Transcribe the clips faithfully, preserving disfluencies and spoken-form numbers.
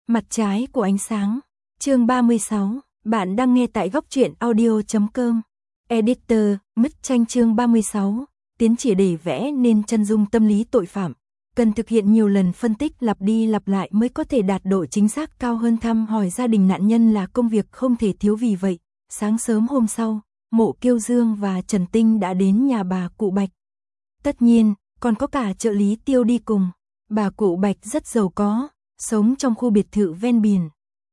Mặt trái của ánh sáng. Chương ba mươi sáu. Bạn đang nghe tại góc truyện audio chấm com. Editor, Mứt Tranh chương ba mươi sáu. Tiến chỉ để vẽ nên chân dung tâm lý tội phạm. Cần thực hiện nhiều lần phân tích lặp đi lặp lại mới có thể đạt độ chính xác cao hơn. Thăm hỏi gia đình nạn nhân là công việc không thể thiếu, vì vậy, sáng sớm hôm sau, Mộ Kiêu Dương và Trần Tinh đã đến nhà bà cụ Bạch. Tất nhiên, còn có cả trợ lý Tiêu đi cùng. Bà cụ Bạch rất giàu có, sống trong khu biệt thự ven biển.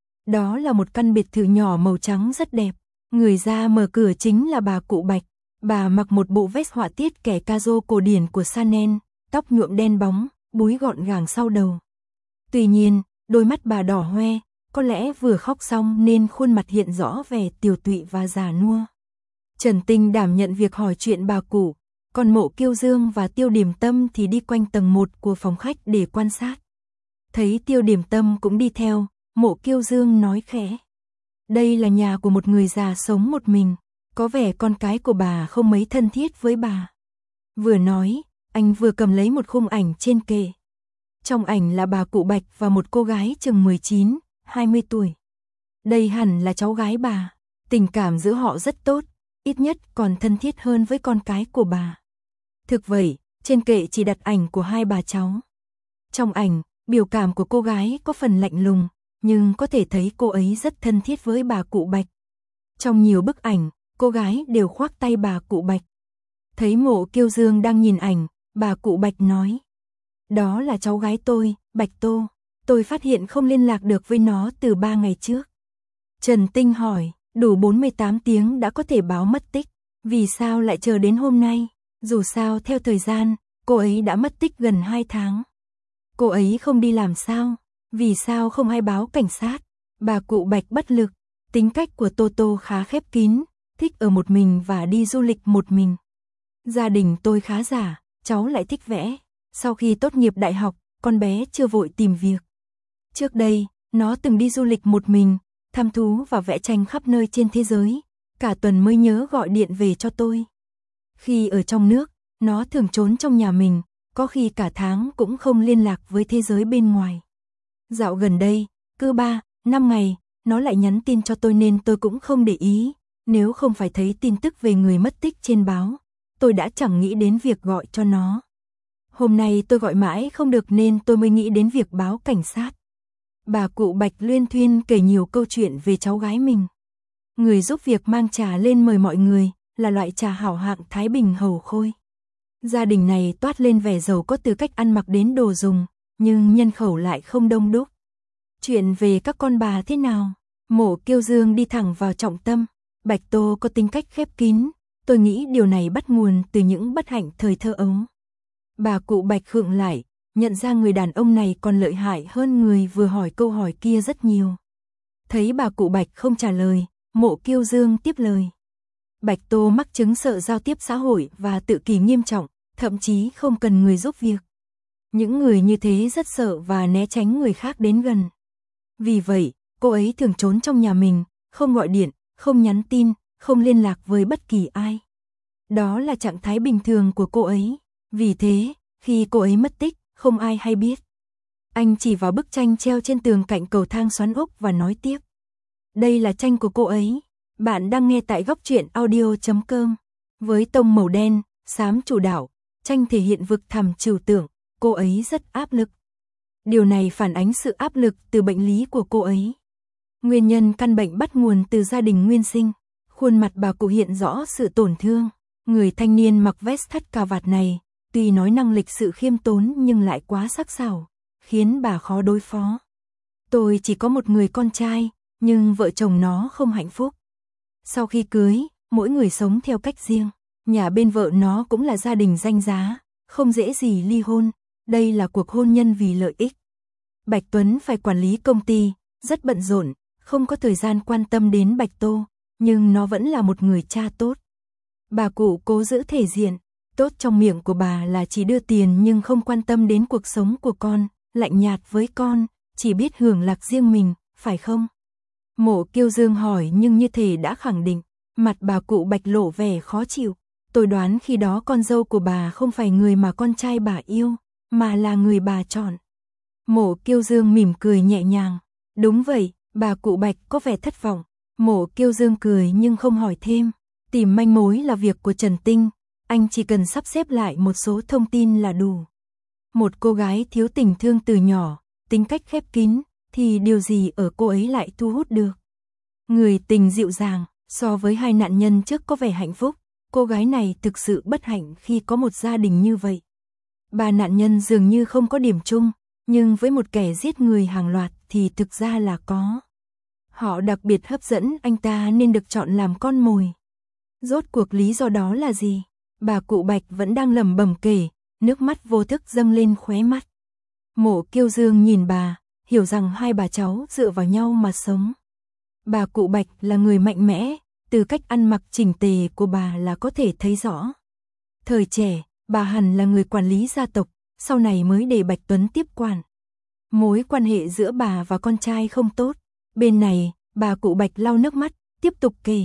Đó là một căn biệt thự nhỏ màu trắng rất đẹp. Người ra mở cửa chính là bà cụ Bạch. Bà mặc một bộ vest họa tiết kẻ caro cổ điển của Chanel, tóc nhuộm đen bóng, búi gọn gàng sau đầu. Tuy nhiên, đôi mắt bà đỏ hoe, có lẽ vừa khóc xong nên khuôn mặt hiện rõ vẻ tiều tụy và già nua. Trần Tinh đảm nhận việc hỏi chuyện bà cụ, còn Mộ Kiêu Dương và Tiêu Điểm Tâm thì đi quanh tầng một của phòng khách để quan sát. Thấy Tiêu Điểm Tâm cũng đi theo, Mộ Kiêu Dương nói khẽ: "Đây là nhà của một người già sống một mình, có vẻ con cái của bà không mấy thân thiết với bà." Vừa nói, anh vừa cầm lấy một khung ảnh trên kệ. Trong ảnh là bà cụ Bạch và một cô gái chừng mười chín, hai mươi tuổi. Đây hẳn là cháu gái bà, tình cảm giữa họ rất tốt, ít nhất còn thân thiết hơn với con cái của bà. Thực vậy, trên kệ chỉ đặt ảnh của hai bà cháu. Trong ảnh, biểu cảm của cô gái có phần lạnh lùng, nhưng có thể thấy cô ấy rất thân thiết với bà cụ Bạch. Trong nhiều bức ảnh, cô gái đều khoác tay bà cụ Bạch. Thấy Mộ Kiêu Dương đang nhìn ảnh, bà cụ Bạch nói: "Đó là cháu gái tôi, Bạch Tô. Tôi phát hiện không liên lạc được với nó từ ba ngày trước." Trần Tinh hỏi: "Đủ bốn mươi tám tiếng đã có thể báo mất tích, vì sao lại chờ đến hôm nay? Dù sao theo thời gian, cô ấy đã mất tích gần hai tháng. Cô ấy không đi làm sao? Vì sao không hay báo cảnh sát?" Bà cụ Bạch bất lực. Tính cách của Tô Tô khá khép kín, thích ở một mình và đi du lịch một mình. Gia đình tôi khá giả, cháu lại thích vẽ. Sau khi tốt nghiệp đại học, con bé chưa vội tìm việc. Trước đây, nó từng đi du lịch một mình, thăm thú và vẽ tranh khắp nơi trên thế giới. Cả tuần mới nhớ gọi điện về cho tôi. Khi ở trong nước, nó thường trốn trong nhà mình, có khi cả tháng cũng không liên lạc với thế giới bên ngoài. Dạo gần đây, cứ ba, năm ngày, nó lại nhắn tin cho tôi nên tôi cũng không để ý. Nếu không phải thấy tin tức về người mất tích trên báo, tôi đã chẳng nghĩ đến việc gọi cho nó. Hôm nay tôi gọi mãi không được nên tôi mới nghĩ đến việc báo cảnh sát." Bà cụ Bạch luyên thuyên kể nhiều câu chuyện về cháu gái mình. Người giúp việc mang trà lên mời mọi người, là loại trà hảo hạng Thái Bình Hầu Khôi. Gia đình này toát lên vẻ giàu có từ cách ăn mặc đến đồ dùng, nhưng nhân khẩu lại không đông đúc. "Chuyện về các con bà thế nào?" Mộ Kiêu Dương đi thẳng vào trọng tâm. "Bạch Tô có tính cách khép kín, tôi nghĩ điều này bắt nguồn từ những bất hạnh thời thơ ấu." Bà cụ Bạch khựng lại, nhận ra người đàn ông này còn lợi hại hơn người vừa hỏi câu hỏi kia rất nhiều. Thấy bà cụ Bạch không trả lời, Mộ Kiêu Dương tiếp lời: "Bạch Tô mắc chứng sợ giao tiếp xã hội và tự kỷ nghiêm trọng, thậm chí không cần người giúp việc. Những người như thế rất sợ và né tránh người khác đến gần. Vì vậy, cô ấy thường trốn trong nhà mình, không gọi điện, không nhắn tin, không liên lạc với bất kỳ ai. Đó là trạng thái bình thường của cô ấy. Vì thế, khi cô ấy mất tích, không ai hay biết." Anh chỉ vào bức tranh treo trên tường cạnh cầu thang xoắn ốc và nói tiếp: "Đây là tranh của cô ấy." Bạn đang nghe tại góc truyện audio chấm com. Với tông màu đen, xám chủ đạo, tranh thể hiện vực thẳm trừu tượng, cô ấy rất áp lực. Điều này phản ánh sự áp lực từ bệnh lý của cô ấy. Nguyên nhân căn bệnh bắt nguồn từ gia đình nguyên sinh. Khuôn mặt bà cụ hiện rõ sự tổn thương. Người thanh niên mặc vest thắt cà vạt này, tuy nói năng lịch sự khiêm tốn nhưng lại quá sắc sảo, khiến bà khó đối phó. "Tôi chỉ có một người con trai, nhưng vợ chồng nó không hạnh phúc. Sau khi cưới, mỗi người sống theo cách riêng. Nhà bên vợ nó cũng là gia đình danh giá, không dễ gì ly hôn. Đây là cuộc hôn nhân vì lợi ích. Bạch Tuấn phải quản lý công ty, rất bận rộn, không có thời gian quan tâm đến Bạch Tô, nhưng nó vẫn là một người cha tốt." Bà cụ cố giữ thể diện. Tốt trong miệng của bà là chỉ đưa tiền nhưng không quan tâm đến cuộc sống của con, lạnh nhạt với con, chỉ biết hưởng lạc riêng mình, phải không? Mộ Kiêu Dương hỏi nhưng như thể đã khẳng định. Mặt bà cụ Bạch lộ vẻ khó chịu. "Tôi đoán khi đó con dâu của bà không phải người mà con trai bà yêu, mà là người bà chọn." Mộ Kiêu Dương mỉm cười nhẹ nhàng. Đúng vậy, bà cụ Bạch có vẻ thất vọng. Mộ Kiêu Dương cười nhưng không hỏi thêm. Tìm manh mối là việc của Trần Tinh, anh chỉ cần sắp xếp lại một số thông tin là đủ. Một cô gái thiếu tình thương từ nhỏ, tính cách khép kín, thì điều gì ở cô ấy lại thu hút được. Người tình dịu dàng, so với hai nạn nhân trước có vẻ hạnh phúc, cô gái này thực sự bất hạnh khi có một gia đình như vậy. Ba nạn nhân dường như không có điểm chung, nhưng với một kẻ giết người hàng loạt thì thực ra là có. Họ đặc biệt hấp dẫn anh ta nên được chọn làm con mồi. Rốt cuộc lý do đó là gì? Bà cụ Bạch vẫn đang lẩm bẩm kể, nước mắt vô thức dâng lên khóe mắt. Mộ Kiêu Dương nhìn bà, hiểu rằng hai bà cháu dựa vào nhau mà sống. Bà cụ Bạch là người mạnh mẽ, từ cách ăn mặc chỉnh tề của bà là có thể thấy rõ. Thời trẻ, bà hẳn là người quản lý gia tộc, sau này mới để Bạch Tuấn tiếp quản. Mối quan hệ giữa bà và con trai không tốt. Bên này, bà cụ Bạch lau nước mắt, tiếp tục kể.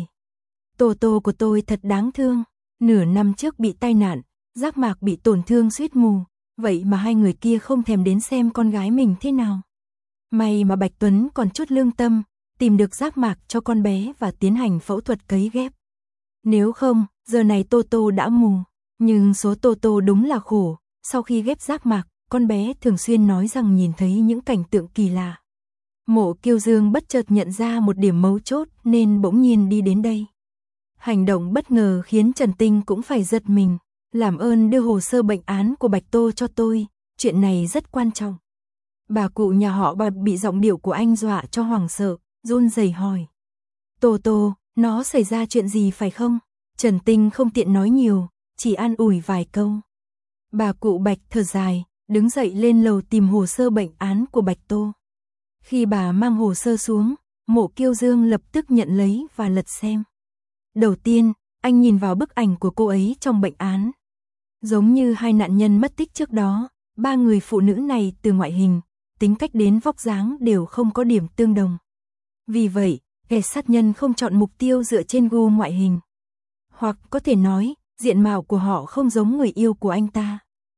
Tô Tô của tôi thật đáng thương, nửa năm trước bị tai nạn, giác mạc bị tổn thương suýt mù, vậy mà hai người kia không thèm đến xem con gái mình thế nào. May mà Bạch Tuấn còn chút lương tâm, tìm được giác mạc cho con bé và tiến hành phẫu thuật cấy ghép. Nếu không, giờ này Tô Tô đã mù, nhưng số Tô Tô đúng là khổ, sau khi ghép giác mạc, con bé thường xuyên nói rằng nhìn thấy những cảnh tượng kỳ lạ. Mộ Kiêu Dương bất chợt nhận ra một điểm mấu chốt nên bỗng nhiên đi đến đây. Hành động bất ngờ khiến Trần Tinh cũng phải giật mình. Làm ơn đưa hồ sơ bệnh án của Bạch Tô cho tôi, chuyện này rất quan trọng. Bà cụ nhà họ Bạch bị giọng điệu của anh dọa cho hoảng sợ, run rẩy hỏi. Tô Tô, nó xảy ra chuyện gì phải không? Trần Tinh không tiện nói nhiều, chỉ an ủi vài câu. Bà cụ Bạch thở dài, đứng dậy lên lầu tìm hồ sơ bệnh án của Bạch Tô. Khi bà mang hồ sơ xuống, Mộ Kiêu Dương lập tức nhận lấy và lật xem. Đầu tiên, anh nhìn vào bức ảnh của cô ấy trong bệnh án. Giống như hai nạn nhân mất tích trước đó, ba người phụ nữ này từ ngoại hình, tính cách đến vóc dáng đều không có điểm tương đồng. Vì vậy, kẻ sát nhân không chọn mục tiêu dựa trên gu ngoại hình. Hoặc có thể nói, diện mạo của họ không giống người yêu của anh ta.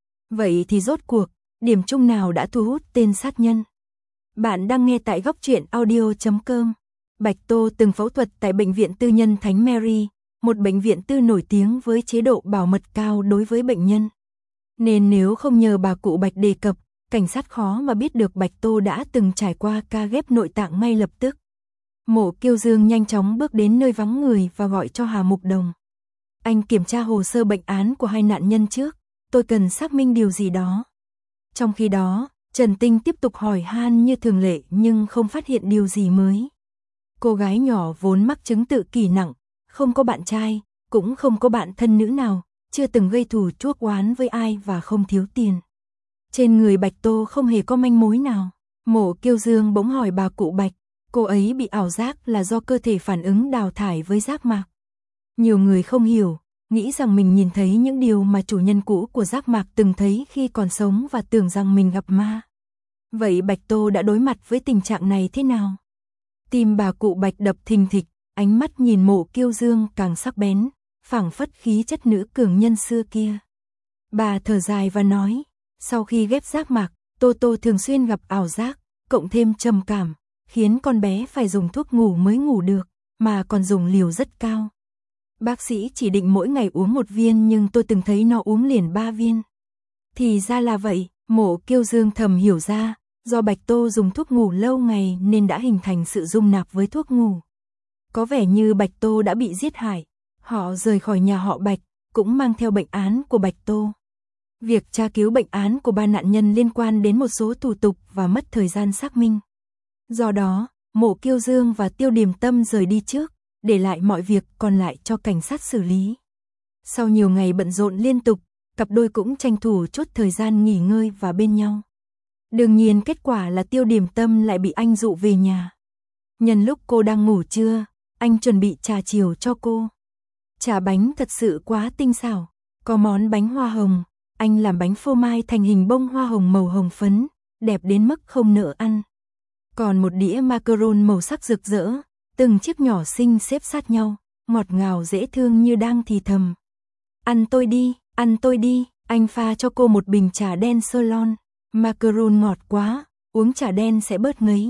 Vậy thì rốt cuộc, điểm chung nào đã thu hút tên sát nhân? Bạn đang nghe tại góc truyện audio chấm com. Bạch Tô từng phẫu thuật tại bệnh viện tư nhân Thánh Mary, một bệnh viện tư nổi tiếng với chế độ bảo mật cao đối với bệnh nhân. Nên nếu không nhờ bà cụ Bạch đề cập, cảnh sát khó mà biết được Bạch Tô đã từng trải qua ca ghép nội tạng ngay lập tức. Mộ Kiêu Dương nhanh chóng bước đến nơi vắng người và gọi cho Hà Mục Đồng. Anh kiểm tra hồ sơ bệnh án của hai nạn nhân trước, tôi cần xác minh điều gì đó. Trong khi đó, Trần Tinh tiếp tục hỏi han như thường lệ nhưng không phát hiện điều gì mới. Cô gái nhỏ vốn mắc chứng tự kỷ nặng, không có bạn trai, cũng không có bạn thân nữ nào, chưa từng gây thù chuốc oán với ai và không thiếu tiền. Trên người Bạch Tô không hề có manh mối nào. Mộ Kiêu Dương bỗng hỏi bà cụ Bạch, cô ấy bị ảo giác là do cơ thể phản ứng đào thải với giác mạc. Nhiều người không hiểu, nghĩ rằng mình nhìn thấy những điều mà chủ nhân cũ của giác mạc từng thấy khi còn sống và tưởng rằng mình gặp ma. Vậy Bạch Tô đã đối mặt với tình trạng này thế nào? Tim bà cụ Bạch đập thình thịch, ánh mắt nhìn Mộ Kiêu Dương càng sắc bén, phảng phất khí chất nữ cường nhân xưa kia. Bà thở dài và nói, sau khi ghép giác mạc, Tô Tô thường xuyên gặp ảo giác, cộng thêm trầm cảm, khiến con bé phải dùng thuốc ngủ mới ngủ được, mà còn dùng liều rất cao. Bác sĩ chỉ định mỗi ngày uống một viên nhưng tôi từng thấy nó uống liền ba viên. Thì ra là vậy, Mộ Kiêu Dương thầm hiểu ra, do Bạch Tô dùng thuốc ngủ lâu ngày nên đã hình thành sự dung nạp với thuốc ngủ. Có vẻ như Bạch Tô đã bị giết hại, họ rời khỏi nhà họ Bạch, cũng mang theo bệnh án của Bạch Tô. Việc tra cứu bệnh án của ba nạn nhân liên quan đến một số thủ tục và mất thời gian xác minh. Do đó, Mộ Kiêu Dương và Tiêu Điềm Tâm rời đi trước, để lại mọi việc còn lại cho cảnh sát xử lý. Sau nhiều ngày bận rộn liên tục, cặp đôi cũng tranh thủ chút thời gian nghỉ ngơi và bên nhau. Đương nhiên kết quả là Tiêu Điềm Tâm lại bị anh dụ về nhà. Nhân lúc cô đang ngủ trưa, anh chuẩn bị trà chiều cho cô. Trà bánh thật sự quá tinh xảo, có món bánh hoa hồng, anh làm bánh phô mai thành hình bông hoa hồng màu hồng phấn, đẹp đến mức không nỡ ăn. Còn một đĩa macaron màu sắc rực rỡ, từng chiếc nhỏ xinh xếp sát nhau, ngọt ngào dễ thương như đang thì thầm. Ăn tôi đi, ăn tôi đi, anh pha cho cô một bình trà đen Ceylon, macaron ngọt quá, uống trà đen sẽ bớt ngấy.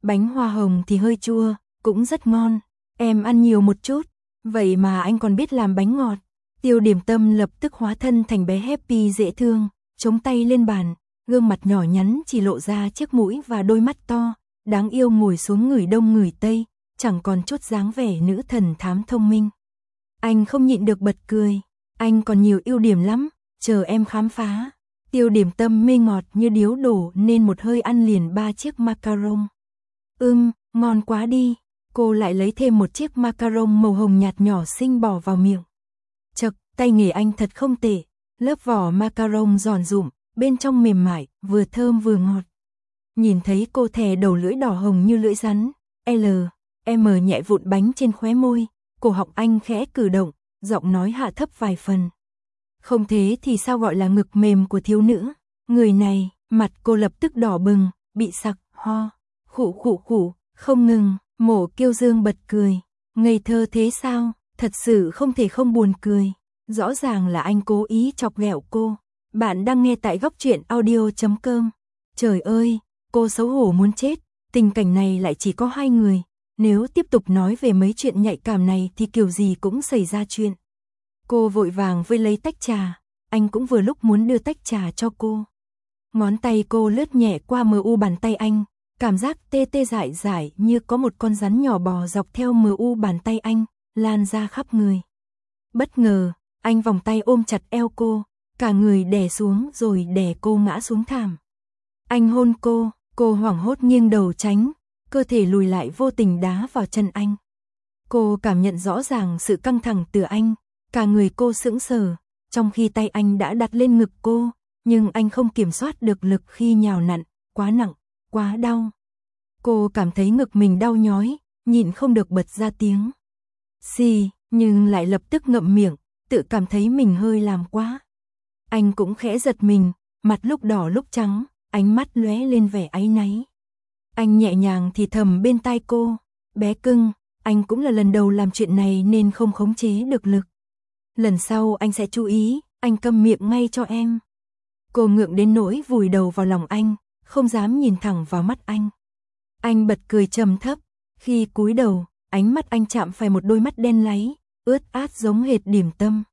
Bánh hoa hồng thì hơi chua, cũng rất ngon. Em ăn nhiều một chút. Vậy mà anh còn biết làm bánh ngọt. Tiêu Điểm Tâm lập tức hóa thân thành bé Happy dễ thương, chống tay lên bàn, gương mặt nhỏ nhắn chỉ lộ ra chiếc mũi và đôi mắt to, đáng yêu ngồi xuống người đông người tây, chẳng còn chút dáng vẻ nữ thần thám thông minh. Anh không nhịn được bật cười, anh còn nhiều ưu điểm lắm, chờ em khám phá. Tiêu Điểm Tâm mê ngọt như điếu đổ nên một hơi ăn liền ba chiếc macaron. Ưm, ngon quá đi. Cô lại lấy thêm một chiếc macaron màu hồng nhạt nhỏ xinh bỏ vào miệng. Chậc, tay nghề anh thật không tệ. Lớp vỏ macaron giòn rụm, bên trong mềm mại, vừa thơm vừa ngọt. Nhìn thấy cô thè đầu lưỡi đỏ hồng như lưỡi rắn. L, M nhẹ vụn bánh trên khóe môi. Cổ họng anh khẽ cử động, giọng nói hạ thấp vài phần. Không thế thì sao gọi là ngực mềm của thiếu nữ. Người này, mặt cô lập tức đỏ bừng, bị sặc, ho, khụ khụ khụ, không ngừng. Mộ Kiêu Dương bật cười. Ngây thơ thế sao, thật sự không thể không buồn cười. Rõ ràng là anh cố ý chọc ghẹo cô. Bạn đang nghe tại góc truyện audio chấm com. Trời ơi, cô xấu hổ muốn chết. Tình cảnh này lại chỉ có hai người. Nếu tiếp tục nói về mấy chuyện nhạy cảm này thì kiểu gì cũng xảy ra chuyện. Cô vội vàng vơi lấy tách trà. Anh cũng vừa lúc muốn đưa tách trà cho cô. Ngón tay cô lướt nhẹ qua mờ u bàn tay anh. Cảm giác tê tê dại dại như có một con rắn nhỏ bò dọc theo mờ u bàn tay anh, lan ra khắp người. Bất ngờ, anh vòng tay ôm chặt eo cô, cả người đè xuống rồi đè cô ngã xuống thảm. Anh hôn cô, cô hoảng hốt nghiêng đầu tránh, cơ thể lùi lại vô tình đá vào chân anh. Cô cảm nhận rõ ràng sự căng thẳng từ anh, cả người cô sững sờ, trong khi tay anh đã đặt lên ngực cô, nhưng anh không kiểm soát được lực khi nhào nặn, quá nặng. Quá đau. Cô cảm thấy ngực mình đau nhói, nhịn không được bật ra tiếng. Xì, nhưng lại lập tức ngậm miệng, tự cảm thấy mình hơi làm quá. Anh cũng khẽ giật mình, mặt lúc đỏ lúc trắng, ánh mắt lóe lên vẻ áy náy. Anh nhẹ nhàng thì thầm bên tai cô, bé cưng, anh cũng là lần đầu làm chuyện này nên không khống chế được lực. Lần sau anh sẽ chú ý, anh câm miệng ngay cho em. Cô ngượng đến nỗi vùi đầu vào lòng anh. Không dám nhìn thẳng vào mắt anh. Anh bật cười trầm thấp, khi cúi đầu, ánh mắt anh chạm phải một đôi mắt đen láy, ướt át giống hệt Điểm Tâm.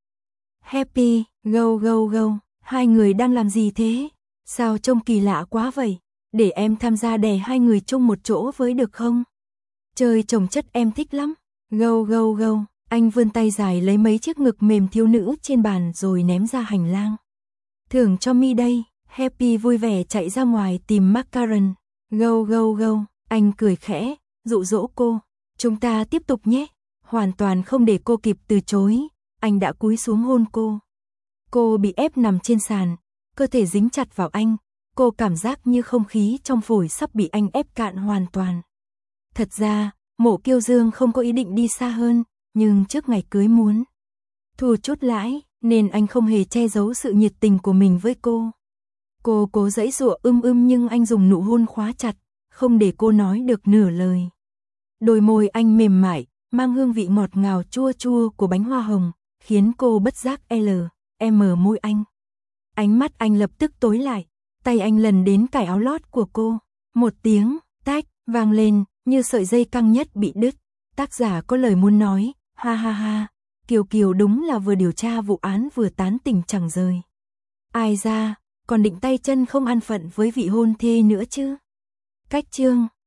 Happy, go go go, hai người đang làm gì thế? Sao trông kỳ lạ quá vậy? Để em tham gia đè hai người chung một chỗ với được không? Chơi chồng chất em thích lắm. Go go go, anh vươn tay dài lấy mấy chiếc ngực mềm thiếu nữ trên bàn rồi ném ra hành lang. Thưởng cho mi đây. Happy vui vẻ chạy ra ngoài tìm macaron. Go go go, anh cười khẽ, dụ dỗ cô. Chúng ta tiếp tục nhé. Hoàn toàn không để cô kịp từ chối, anh đã cúi xuống hôn cô. Cô bị ép nằm trên sàn, cơ thể dính chặt vào anh. Cô cảm giác như không khí trong phổi sắp bị anh ép cạn hoàn toàn. Thật ra, Mộ Kiêu Dương không có ý định đi xa hơn, nhưng trước ngày cưới muốn thu chút lãi, nên anh không hề che giấu sự nhiệt tình của mình với cô. Cô cố giãy giụa ưm ưm nhưng anh dùng nụ hôn khóa chặt, không để cô nói được nửa lời. Đôi môi anh mềm mại, mang hương vị ngọt ngào chua chua của bánh hoa hồng, khiến cô bất giác L, M môi anh. Ánh mắt anh lập tức tối lại, tay anh lần đến cài áo lót của cô. Một tiếng, tách, vang lên, như sợi dây căng nhất bị đứt. Tác giả có lời muốn nói, ha ha ha, Kiều Kiều đúng là vừa điều tra vụ án vừa tán tỉnh chẳng rời. Ai ra, còn định tay chân không an phận với vị hôn thê nữa chứ. Cách chương